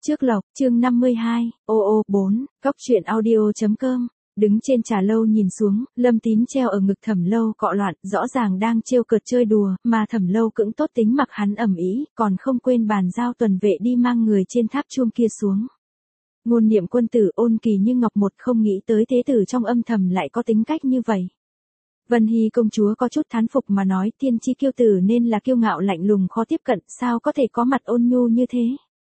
Trước lộc, chương 52, 4, góc truyện audio.com. Đứng trên trà lâu nhìn xuống, Lâm Tín treo ở ngực Thẩm Lâu cọ loạn, rõ ràng đang trêu cợt chơi đùa, mà Thẩm Lâu cũng tốt tính mặc hắn ầm ĩ, còn không quên bàn giao tuần vệ đi mang người trên tháp chuông kia xuống. Ngôn niệm quân tử Ôn Kỳ như ngọc một không nghĩ tới thế tử trong âm thầm lại có tính cách như vậy. Vân Hy công chúa có chút thán phục mà nói, tiên tri kiêu tử nên là kiêu ngạo lạnh lùng khó tiếp cận, sao có thể có mặt ôn nhu như thế.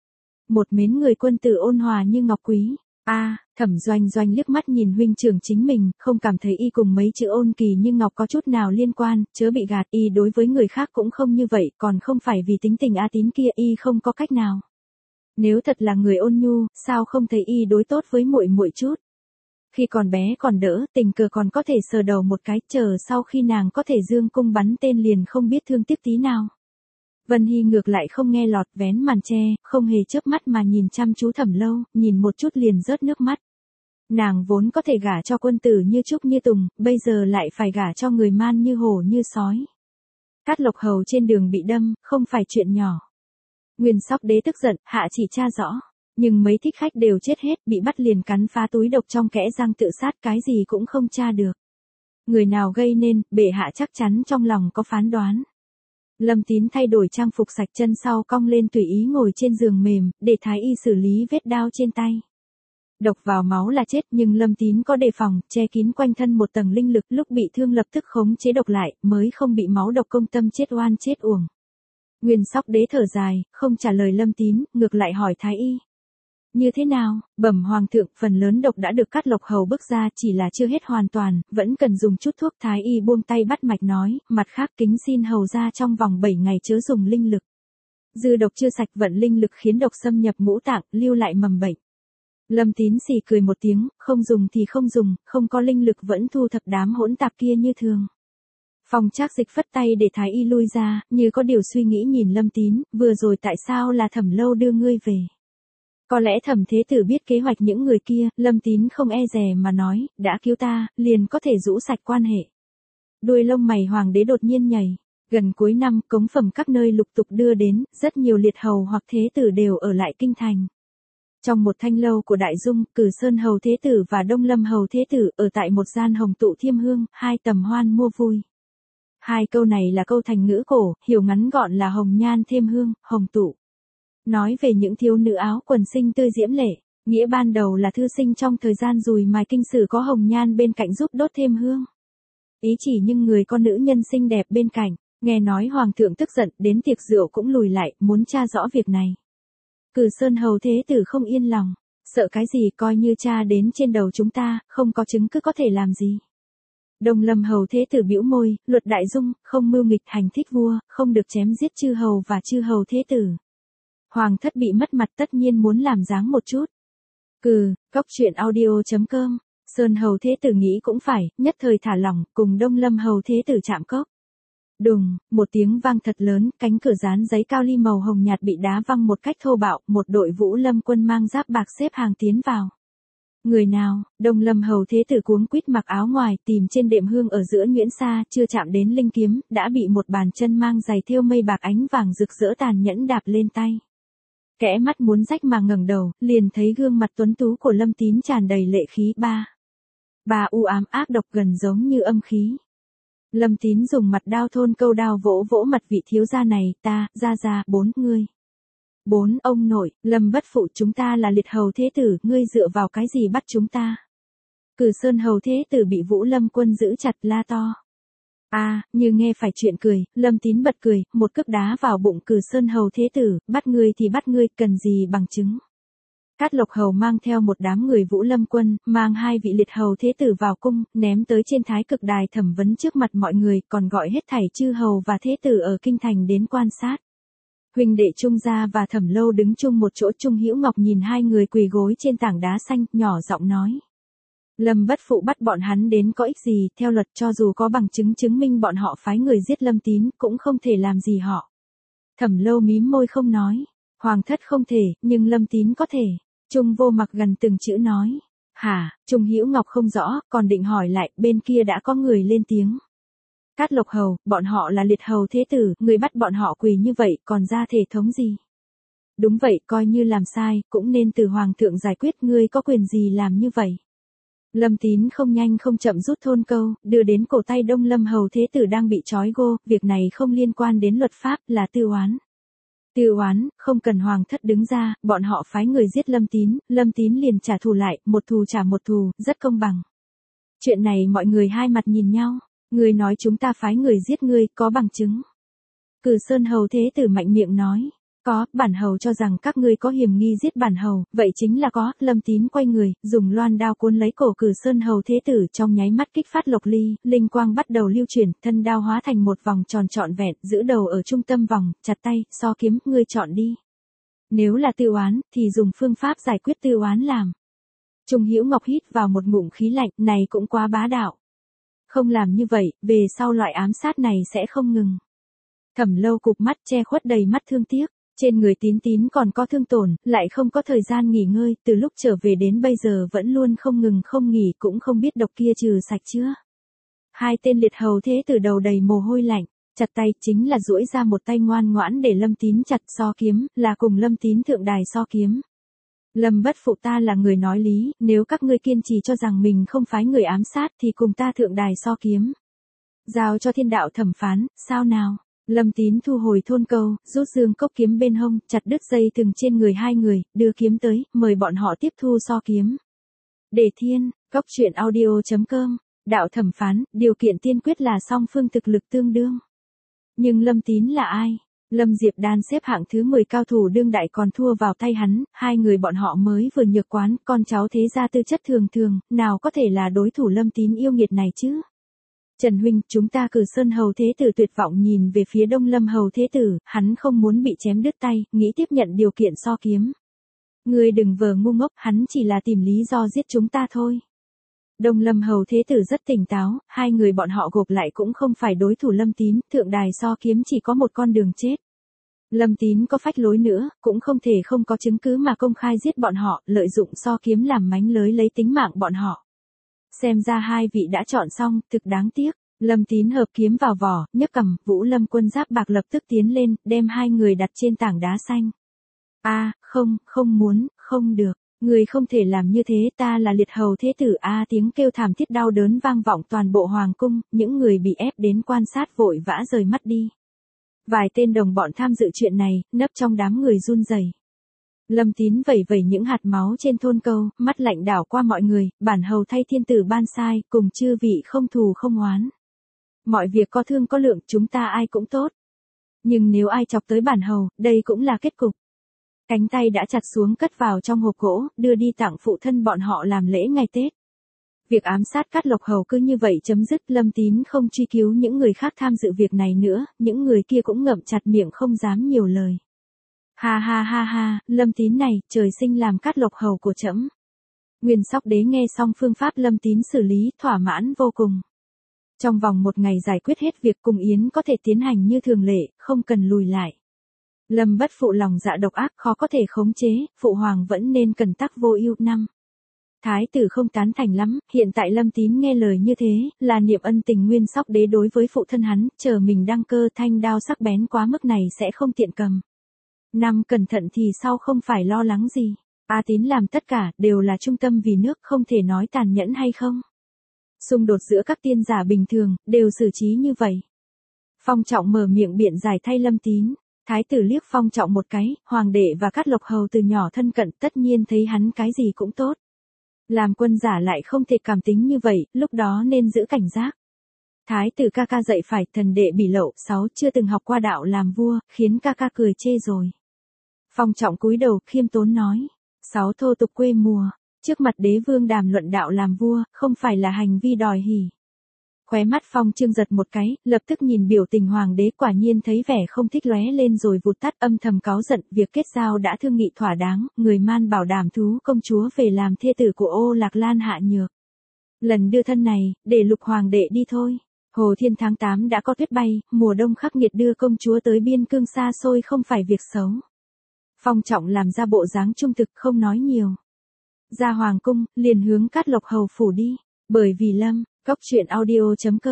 Một mến người quân tử ôn hòa như ngọc quý. Thẩm Doanh Doanh liếc mắt nhìn huynh trưởng chính mình, không cảm thấy y cùng mấy chữ Ôn Kỳ như ngọc có chút nào liên quan, chớ bị gạt, y đối với người khác cũng không như vậy, còn không phải vì tính tình Tín kia y không có cách nào. Nếu thật là người ôn nhu, sao không thấy y đối tốt với muội muội chút. Khi còn bé còn đỡ, tình cờ còn có thể sờ đầu một cái, chờ sau khi nàng có thể dương cung bắn tên liền không biết thương tiếc tí nào. Vân Hy ngược lại không nghe lọt, vén màn che, không hề chớp mắt mà nhìn chăm chú Thẩm Lâu, nhìn một chút liền rớt nước mắt. Nàng vốn có thể gả cho quân tử như trúc như tùng, bây giờ lại phải gả cho người man như hổ như sói. Cát Lộc Hầu trên đường bị đâm, không phải chuyện nhỏ. Nguyên Sóc Đế tức giận, hạ chỉ tra rõ. Nhưng mấy thích khách đều chết hết, bị bắt liền cắn phá túi độc trong kẽ răng tự sát, cái gì cũng không tra được. Người nào gây nên, bệ hạ chắc chắn trong lòng có phán đoán. Lâm Tín thay đổi trang phục sạch, chân sau cong lên tùy ý ngồi trên giường mềm, để thái y xử lý vết đao trên tay. Độc vào máu là chết, nhưng Lâm Tín có đề phòng, che kín quanh thân một tầng linh lực, lúc bị thương lập tức khống chế độc lại, mới không bị máu độc công tâm chết oan chết uổng. Nguyên Sóc Đế thở dài, không trả lời Lâm Tín, ngược lại hỏi thái y. Như thế nào? Bẩm hoàng thượng, phần lớn độc đã được Cát Lộc Hầu bức ra, chỉ là chưa hết hoàn toàn, vẫn cần dùng chút thuốc. Thái y buông tay bắt mạch nói, mặt khác kính xin hầu ra trong vòng 7 ngày chớ dùng linh lực. Dư độc chưa sạch, vận linh lực khiến độc xâm nhập ngũ tạng, lưu lại mầm bệnh. Lâm Tín xì cười một tiếng, không dùng thì không dùng, không có linh lực vẫn thu thập đám hỗn tạp kia như thường. Phong Trác Dịch phất tay để thái y lui ra, như có điều suy nghĩ nhìn Lâm Tín, vừa rồi tại sao là Thẩm Lâu đưa ngươi về? Có lẽ Thẩm thế tử biết kế hoạch những người kia, Lâm Tín không e dè mà nói, đã cứu ta, liền có thể rũ sạch quan hệ. Đuôi lông mày hoàng đế đột nhiên nhảy. Gần cuối năm, cống phẩm các nơi lục tục đưa đến, rất nhiều liệt hầu hoặc thế tử đều ở lại kinh thành. Trong một thanh lâu của Đại Dung, Cử Sơn Hầu thế tử và Đông Lâm Hầu thế tử ở tại một gian hồng tụ thiêm hương, hai tầm hoan mua vui. Hai câu này là câu thành ngữ cổ, hiểu ngắn gọn là hồng nhan thêm hương, hồng tụ. Nói về những thiếu nữ áo quần xinh tươi diễm lệ, nghĩa ban đầu là thư sinh trong thời gian dùi mài kinh sử có hồng nhan bên cạnh giúp đốt thêm hương. Ý chỉ những người con nữ nhân xinh đẹp bên cạnh, nghe nói hoàng thượng tức giận, đến tiệc rượu cũng lùi lại, muốn tra rõ việc này. Cử Sơn Hầu thế tử không yên lòng, sợ cái gì, coi như tra đến trên đầu chúng ta, không có chứng cứ có thể làm gì. Đông Lâm Hầu thế tử bĩu môi, luật Đại Dung, không mưu nghịch hành thích vua, không được chém giết chư hầu và chư hầu thế tử. Hoàng thất bị mất mặt tất nhiên muốn làm dáng một chút. Góc truyện audio.com. Sơn Hầu thế tử nghĩ cũng phải, nhất thời thả lỏng, cùng Đông Lâm Hầu thế tử chạm cốc. Đùng, một tiếng vang thật lớn, cánh cửa dán giấy cao ly màu hồng nhạt bị đá văng một cách thô bạo, một đội Vũ Lâm quân mang giáp bạc xếp hàng tiến vào. Người nào? Đông Lâm Hầu thế tử cuống quýt mặc áo ngoài, tìm trên đệm hương ở giữa nhuyễn sa, chưa chạm đến linh kiếm, đã bị một bàn chân mang giày thêu mây bạc ánh vàng rực rỡ tàn nhẫn đạp lên tay. Kẽ mắt muốn rách mà ngẩng đầu, liền thấy gương mặt tuấn tú của Lâm Tín tràn đầy lệ khí. Bà u ám ác độc gần giống như âm khí. Lâm Tín dùng mặt đao thôn câu đao vỗ vỗ mặt vị thiếu gia này, ta, ra, 4 ngươi. 4 ông nội, Lâm bất phụ, chúng ta là liệt hầu thế tử, ngươi dựa vào cái gì bắt chúng ta? Cử Sơn Hầu thế tử bị Vũ Lâm quân giữ chặt, la to. Như nghe phải chuyện cười, Lâm Tín bật cười, một cước đá vào bụng Cử Sơn Hầu thế tử, bắt ngươi thì bắt ngươi, cần gì bằng chứng. Cát Lộc Hầu mang theo một đám người Vũ Lâm quân, mang 2 vị liệt hầu thế tử vào cung, ném tới trên thái cực đài thẩm vấn trước mặt mọi người, còn gọi hết thảy chư hầu và thế tử ở kinh thành đến quan sát. Huynh đệ Trung Gia và Thẩm Lâu đứng chung một chỗ, Trung Hữu Ngọc nhìn hai người quỳ gối trên tảng đá xanh, nhỏ giọng nói. Lâm bất phụ bắt bọn hắn đến có ích gì, theo luật cho dù có bằng chứng chứng minh bọn họ phái người giết Lâm Tín, cũng không thể làm gì họ. Thẩm Lâu mím môi không nói. Hoàng thất không thể, nhưng Lâm Tín có thể. Trung Vô Mặc gần từng chữ nói. Hả? Trung Hữu Ngọc không rõ, còn định hỏi lại, bên kia đã có người lên tiếng. Cát Lộc Hầu, bọn họ là liệt hầu thế tử, người bắt bọn họ quỳ như vậy, còn ra thể thống gì? Đúng vậy, coi như làm sai, cũng nên từ hoàng thượng giải quyết, ngươi có quyền gì làm như vậy. Lâm Tín không nhanh không chậm rút thôn câu, đưa đến cổ tay Đông Lâm hầu thế tử đang bị trói gô, việc này không liên quan đến luật pháp, là tư oán. Tư oán, không cần hoàng thất đứng ra, bọn họ phái người giết Lâm Tín liền trả thù lại, một thù trả một thù, rất công bằng. Chuyện này mọi người hai mặt nhìn nhau, ngươi nói chúng ta phái người giết ngươi, có bằng chứng. Cử Sơn hầu thế tử mạnh miệng nói, có, bản hầu cho rằng các ngươi có hiểm nghi giết bản hầu, vậy chính là có. Lâm Tín quay người, dùng loan đao cuốn lấy cổ Cử Sơn hầu thế tử, trong nháy mắt kích phát lộc ly, linh quang bắt đầu lưu chuyển, thân đao hóa thành một vòng tròn trọn vẹn, giữ đầu ở trung tâm vòng, chặt tay, so kiếm, ngươi chọn đi. Nếu là tư oán, thì dùng phương pháp giải quyết tư oán làm. Trung Hữu Ngọc hít vào một ngụm khí lạnh, này cũng quá bá đạo. Không làm như vậy, về sau loại ám sát này sẽ không ngừng. Thẩm Lâu cụp mắt che khuất đầy mắt thương tiếc, trên người Tín còn có thương tổn, lại không có thời gian nghỉ ngơi, từ lúc trở về đến bây giờ vẫn luôn không ngừng không nghỉ, cũng không biết độc kia trừ sạch chưa. Hai tên liệt hầu thế tử đầu đầy mồ hôi lạnh, chặt tay chính là duỗi ra một tay ngoan ngoãn để Lâm Tín chặt, so kiếm, là cùng Lâm Tín thượng đài so kiếm. Lâm bất phụ, ta là người nói lý, nếu các ngươi kiên trì cho rằng mình không phái người ám sát thì cùng ta thượng đài so kiếm. Giao cho thiên đạo thẩm phán, sao nào? Lâm Tín thu hồi thôn câu, rút dương cốc kiếm bên hông, chặt đứt dây thừng trên người hai người, đưa kiếm tới, mời bọn họ tiếp thu so kiếm. Đề thiên, cốc truyện audio.com, đạo thẩm phán, điều kiện tiên quyết là song phương thực lực tương đương. Nhưng Lâm Tín là ai? Lâm Diệp Đan xếp hạng thứ 10 cao thủ đương đại còn thua vào tay hắn, hai người bọn họ mới vừa nhược quán, con cháu thế gia tư chất thường thường, nào có thể là đối thủ Lâm Tín yêu nghiệt này chứ? Trần huynh, chúng ta Cử Sơn hầu thế tử tuyệt vọng nhìn về phía Đông Lâm hầu thế tử, hắn không muốn bị chém đứt tay, nghĩ tiếp nhận điều kiện so kiếm. Ngươi đừng vờ ngu ngốc, hắn chỉ là tìm lý do giết chúng ta thôi. Đông Lâm hầu thế tử rất tỉnh táo, hai người bọn họ gộp lại cũng không phải đối thủ Lâm Tín, thượng đài so kiếm chỉ có một con đường chết. Lâm Tín có phách lối nữa, cũng không thể không có chứng cứ mà công khai giết bọn họ, lợi dụng so kiếm làm mánh lới lấy tính mạng bọn họ. Xem ra hai vị đã chọn xong, thực đáng tiếc. Lâm Tín hợp kiếm vào vỏ, nhấc cầm, Vũ Lâm quân giáp bạc lập tức tiến lên, đem hai người đặt trên tảng đá xanh. Không muốn, không được. Người không thể làm như thế, ta là liệt hầu thế tử. Tiếng kêu thảm thiết đau đớn vang vọng toàn bộ hoàng cung, những người bị ép đến quan sát vội vã rời mắt đi. Vài tên đồng bọn tham dự chuyện này, nấp trong đám người run rẩy. Lâm Tín vẩy vẩy những hạt máu trên thôn câu, mắt lạnh đảo qua mọi người, bản hầu thay thiên tử ban sai, cùng chư vị không thù không oán. Mọi việc có thương có lượng, chúng ta ai cũng tốt. Nhưng nếu ai chọc tới bản hầu, đây cũng là kết cục. Cánh tay đã chặt xuống cất vào trong hộp gỗ, đưa đi tặng phụ thân bọn họ làm lễ ngày Tết. Việc ám sát Cát Lộc hầu cứ như vậy chấm dứt, Lâm Tín không truy cứu những người khác tham dự việc này nữa, những người kia cũng ngậm chặt miệng không dám nhiều lời. Ha, Lâm Tín này, trời sinh làm Cát Lộc hầu của trẫm. Nguyên Sóc Đế nghe xong phương pháp Lâm Tín xử lý, thỏa mãn vô cùng. Trong vòng một ngày giải quyết hết việc, cùng yến có thể tiến hành như thường lệ, không cần lùi lại. Lâm bất phụ lòng dạ độc ác, khó có thể khống chế, phụ hoàng vẫn nên cẩn tắc vô ưu năm. Thái tử không tán thành lắm, hiện tại Lâm Tín nghe lời như thế, là niệm ân tình Nguyên Sóc Đế đối với phụ thân hắn, chờ mình đăng cơ, thanh đao sắc bén quá mức này sẽ không tiện cầm. Năm cẩn thận thì sau không phải lo lắng gì. Tín làm tất cả, đều là trung tâm vì nước, không thể nói tàn nhẫn hay không. Xung đột giữa các tiên giả bình thường, đều xử trí như vậy. Phong Trọng mở miệng biện giải thay Lâm Tín. Thái tử liếc Phong Trọng một cái, hoàng đệ và Cát Lộc hầu từ nhỏ thân cận, tất nhiên thấy hắn cái gì cũng tốt. Làm quân giả lại không thể cảm tính như vậy, lúc đó nên giữ cảnh giác. Thái tử ca ca dạy phải, thần đệ bỉ lậu, 6 chưa từng học qua đạo làm vua, khiến ca ca cười chê rồi. Phong Trọng cúi đầu, khiêm tốn nói, 6 thô tục quê mùa, trước mặt đế vương đàm luận đạo làm vua, không phải là hành vi đòi hỉ. Khóe mắt Phong Trương giật một cái, lập tức nhìn biểu tình hoàng đế, quả nhiên thấy vẻ không thích lóe lên rồi vụt tắt, âm thầm cáu giận, việc kết giao đã thương nghị thỏa đáng, người man bảo đảm thú công chúa về làm thê tử của Ô Lạc Lan hạ nhược. Lần đưa thân này, để Lục hoàng đệ đi thôi. Hồ Thiên tháng 8 đã có tuyết bay, mùa đông khắc nghiệt đưa công chúa tới biên cương xa xôi không phải việc xấu. Phong Trọng làm ra bộ dáng trung thực, không nói nhiều. Ra hoàng cung, liền hướng Cát Lộc hầu phủ đi, bởi vì Lâm, cốc truyện audio.com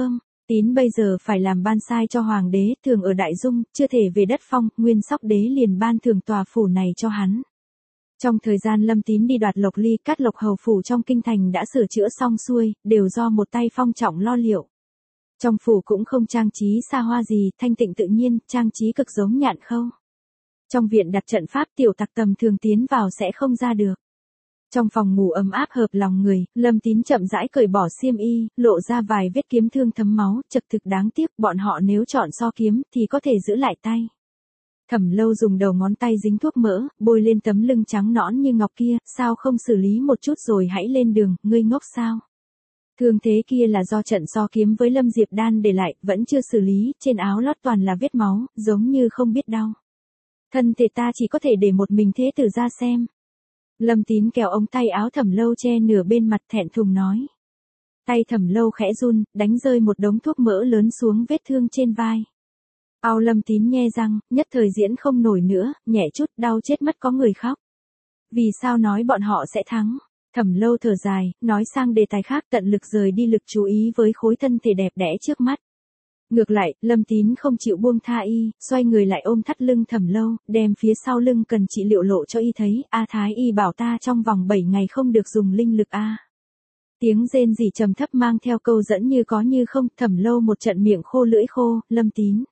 Tín bây giờ phải làm ban sai cho hoàng đế, thường ở Đại Dung, chưa thể về đất Phong, Nguyên Sóc đế liền ban thường tòa phủ này cho hắn. Trong thời gian Lâm Tín đi đoạt Lộc Ly, Cát Lộc hầu phủ trong kinh thành đã sửa chữa xong xuôi, đều do một tay Phong Trọng lo liệu. Trong phủ cũng không trang trí xa hoa gì, thanh tịnh tự nhiên, trang trí cực giống Nhạn Khâu. Trong viện đặt trận pháp, tiểu tặc tầm thường tiến vào sẽ không ra được. Trong phòng ngủ ấm áp hợp lòng người, Lâm Tín chậm rãi cởi bỏ xiêm y, lộ ra vài vết kiếm thương thấm máu, chật thực đáng tiếc, bọn họ nếu chọn so kiếm thì có thể giữ lại tay. Thẩm Lâu dùng đầu ngón tay dính thuốc mỡ, bôi lên tấm lưng trắng nõn như ngọc kia, sao không xử lý một chút rồi hãy lên đường, ngươi ngốc sao? Thương thế kia là do trận so kiếm với Lâm Diệp Đan để lại, vẫn chưa xử lý, trên áo lót toàn là vết máu, giống như không biết đau. Thân thể ta chỉ có thể để một mình thế tử ra xem. Lâm Tín kéo ống tay áo Thẩm Lâu che nửa bên mặt thẹn thùng nói. Tay Thẩm Lâu khẽ run, đánh rơi một đống thuốc mỡ lớn xuống vết thương trên vai. Ao Lâm Tín nhe răng, nhất thời diễn không nổi nữa, nhẹ chút, đau chết mất có người khóc. Vì sao nói bọn họ sẽ thắng? Thẩm Lâu thở dài, nói sang đề tài khác, tận lực rời đi lực chú ý với khối thân thể đẹp đẽ trước mắt. Ngược lại, Lâm Tín không chịu buông tha y, xoay người lại ôm thắt lưng Thẩm Lâu, đem phía sau lưng cần trị liệu lộ cho y thấy, A Thái y bảo ta trong vòng 7 ngày không được dùng linh lực a. Tiếng rên rỉ trầm thấp mang theo câu dẫn như có như không, Thẩm Lâu một trận miệng khô lưỡi khô, Lâm Tín.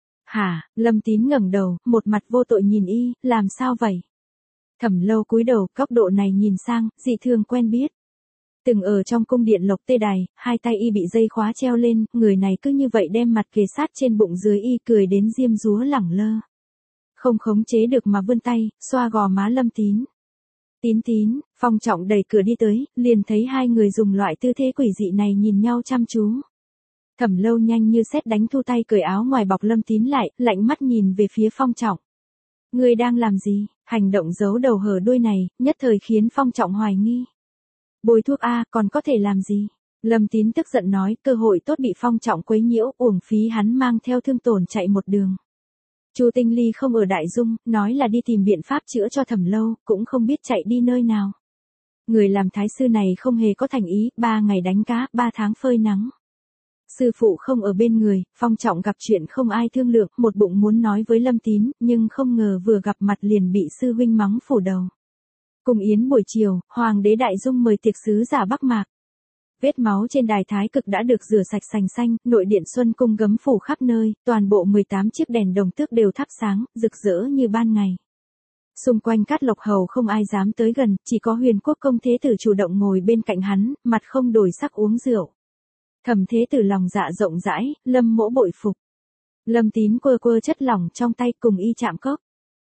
Hả? Lâm Tín ngẩng đầu, một mặt vô tội nhìn y, làm sao vậy? Thẩm Lâu cúi đầu, góc độ này nhìn sang, dị thường quen biết. Từng ở trong cung điện Lộc Tê Đài, hai tay y bị dây khóa treo lên, người này cứ như vậy đem mặt kề sát trên bụng dưới y cười đến diêm dúa lẳng lơ. Không khống chế được mà vươn tay, xoa gò má Lâm Tín. Tín Tín, Phong Trọng đẩy cửa đi tới, liền thấy hai người dùng loại tư thế quỷ dị này nhìn nhau chăm chú. Thẩm Lâu nhanh như sét đánh thu tay cởi áo ngoài bọc Lâm Tín lại, lạnh mắt nhìn về phía Phong Trọng. Ngươi đang làm gì? Hành động giấu đầu hở đuôi này, nhất thời khiến Phong Trọng hoài nghi. Bôi thuốc A, còn có thể làm gì? Lâm Tín tức giận nói, cơ hội tốt bị Phong Trọng quấy nhiễu, uổng phí hắn mang theo thương tổn chạy một đường. Chu Tinh Ly không ở Đại Dung, nói là đi tìm biện pháp chữa cho Thẩm Lâu, cũng không biết chạy đi nơi nào. Người làm thái sư này không hề có thành ý, 3 ngày đánh cá, 3 tháng phơi nắng. Sư phụ không ở bên người, Phong Trọng gặp chuyện không ai thương lượng, một bụng muốn nói với Lâm Tín, nhưng không ngờ vừa gặp mặt liền bị sư huynh mắng phủ đầu. Cùng yến buổi chiều, Hoàng đế Đại Dung mời tiệc sứ giả Bắc Mạc. Vết máu trên đài thái cực đã được rửa sạch sành xanh, nội điện Xuân Cung gấm phủ khắp nơi, toàn bộ 18 chiếc đèn đồng tước đều thắp sáng, rực rỡ như ban ngày. Xung quanh Cát Lộc hầu không ai dám tới gần, chỉ có Huyền Quốc công thế tử chủ động ngồi bên cạnh hắn, mặt không đổi sắc uống rượu. Thẩm thế tử lòng dạ rộng rãi, Lâm mỗ bội phục. Lâm Tín quơ quơ chất lỏng trong tay cùng y chạm cốc.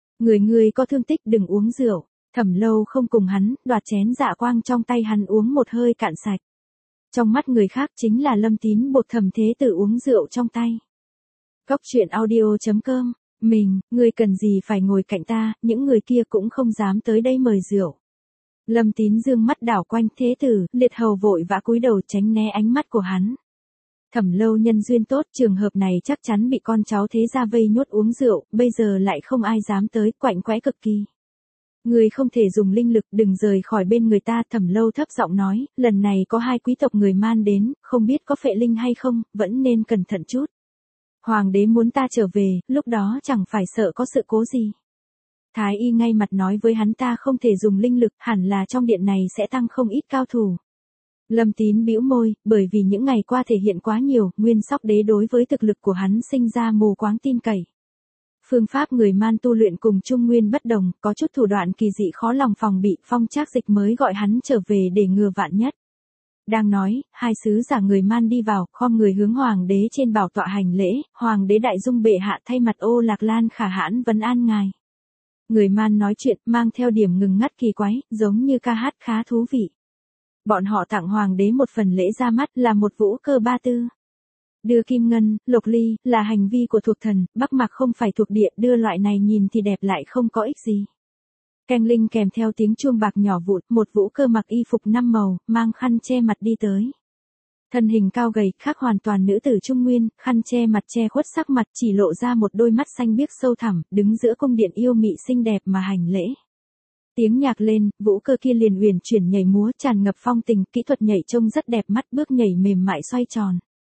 Người có thương tích đừng uống rượu. Thẩm Lâu không cùng hắn, đoạt chén dạ quang trong tay hắn uống một hơi cạn sạch. Trong mắt người khác chính là Lâm Tín buộc Thẩm thế tử uống rượu trong tay. Góc truyện audio.com, ngươi cần gì phải ngồi cạnh ta, những người kia cũng không dám tới đây mời rượu. Lâm Tín dương mắt đảo quanh thế tử, liệt hầu vội vã cúi đầu tránh né ánh mắt của hắn. Thẩm Lâu nhân duyên tốt, trường hợp này chắc chắn bị con cháu thế gia vây nhốt uống rượu, bây giờ lại không ai dám tới, quạnh quẽ cực kỳ. Người không thể dùng linh lực, đừng rời khỏi bên người ta. Thẩm Lâu thấp giọng nói, lần này có 2 quý tộc người Man đến, không biết có phệ linh hay không, vẫn nên cẩn thận chút. Hoàng đế muốn ta trở về, lúc đó chẳng phải sợ có sự cố gì. Thái y ngay mặt nói với hắn ta không thể dùng linh lực, hẳn là trong điện này sẽ tăng không ít cao thủ. Lâm Tín bĩu môi, bởi vì những ngày qua thể hiện quá nhiều, Nguyên Sóc đế đối với thực lực của hắn sinh ra mù quáng tin cậy. Phương pháp người Man tu luyện cùng Trung Nguyên bất đồng, có chút thủ đoạn kỳ dị khó lòng phòng bị, Phong Trác Dịch mới gọi hắn trở về để ngừa vạn nhất. Đang nói, 2 sứ giả người Man đi vào, khom người hướng Hoàng đế trên bảo tọa hành lễ, Hoàng đế Đại Dung bệ hạ thay mặt Ô Lạc Lan khả hãn vấn an ngài. Người Man nói chuyện, mang theo điểm ngừng ngắt kỳ quái, giống như ca hát khá thú vị. Bọn họ tặng Hoàng đế một phần lễ ra mắt là một vũ cơ ba tư. Đưa kim ngân, lộc ly, là hành vi của thuộc thần, Bắc Mạc không phải thuộc địa, đưa loại này nhìn thì đẹp lại không có ích gì. Keng linh kèm theo tiếng chuông bạc nhỏ vụn, một vũ cơ mặc y phục 5 màu, mang khăn che mặt đi tới. Thân hình cao gầy, khác hoàn toàn nữ tử Trung Nguyên, khăn che mặt che khuất sắc mặt, chỉ lộ ra một đôi mắt xanh biếc sâu thẳm, đứng giữa cung điện yêu mị xinh đẹp mà hành lễ. Tiếng nhạc lên, vũ cơ kia liền uyển chuyển nhảy múa, tràn ngập phong tình, kỹ thuật nhảy trông rất đẹp mắt, bước nhảy mềm mại xoay tròn.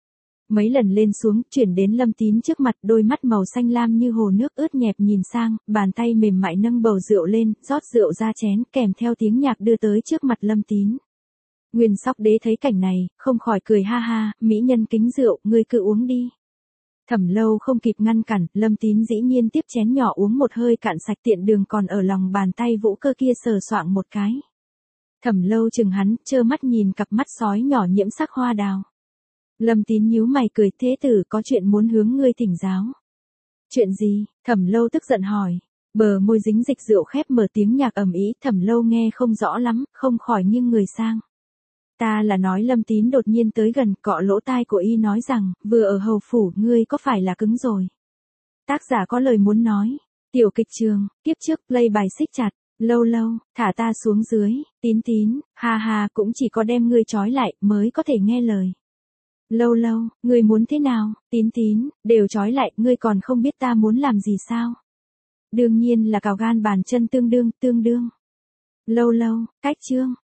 Mấy lần lên xuống, chuyển đến Lâm Tín trước mặt, đôi mắt màu xanh lam như hồ nước ướt nhẹp nhìn sang, bàn tay mềm mại nâng bầu rượu lên, rót rượu ra chén, kèm theo tiếng nhạc đưa tới trước mặt Lâm Tín. Nguyên Sóc Đế thấy cảnh này, không khỏi cười ha ha, mỹ nhân kính rượu, ngươi cứ uống đi. Thẩm Lâu không kịp ngăn cản, Lâm Tín dĩ nhiên tiếp chén nhỏ uống một hơi cạn sạch, tiện đường còn ở lòng bàn tay Vũ Cơ kia sờ soạng một cái. Thẩm Lâu chừng hắn, trơ mắt nhìn cặp mắt sói nhỏ nhiễm sắc hoa đào. Lâm Tín nhíu mày cười, thế tử có chuyện muốn hướng ngươi thỉnh giáo. Chuyện gì? Thẩm Lâu tức giận hỏi. Bờ môi dính dịch rượu khép mở, tiếng nhạc ầm ĩ, Thẩm Lâu nghe không rõ lắm, không khỏi nghiêng người sang. Ta là nói. Lâm Tín đột nhiên tới gần, cọ lỗ tai của y nói rằng, vừa ở hầu phủ, ngươi có phải là cứng rồi? Tác giả có lời muốn nói. Tiểu kịch trường, kiếp trước, play bài xích chặt. Lâu Lâu, thả ta xuống dưới. Tín Tín, ha ha, cũng chỉ có đem ngươi trói lại, mới có thể nghe lời. Lâu Lâu, ngươi muốn thế nào? Tín Tín, đều trói lại, ngươi còn không biết ta muốn làm gì sao? Đương nhiên là cào gan bàn chân tương đương. Lâu Lâu, cách chương.